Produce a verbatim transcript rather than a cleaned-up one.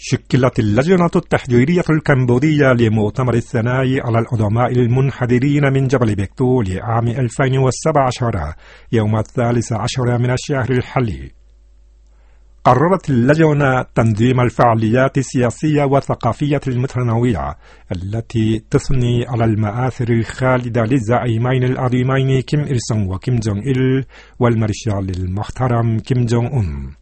شكلت اللجنة التحضيرية الكمبودية لمؤتمر الثنائي على العظماء المنحدرين من جبل بيكتو لعام ألفين وسبعة عشر يوم الثالث عشر من الشهر الحالي. قررت اللجنة تنظيم الفعاليات السياسية والثقافية المتنوعة التي تثني على المآثر الخالدة للزعيمين العظيمين كيم إل سونغ وكيم جونغ إل والمارشال المحترم كيم جونغ أون.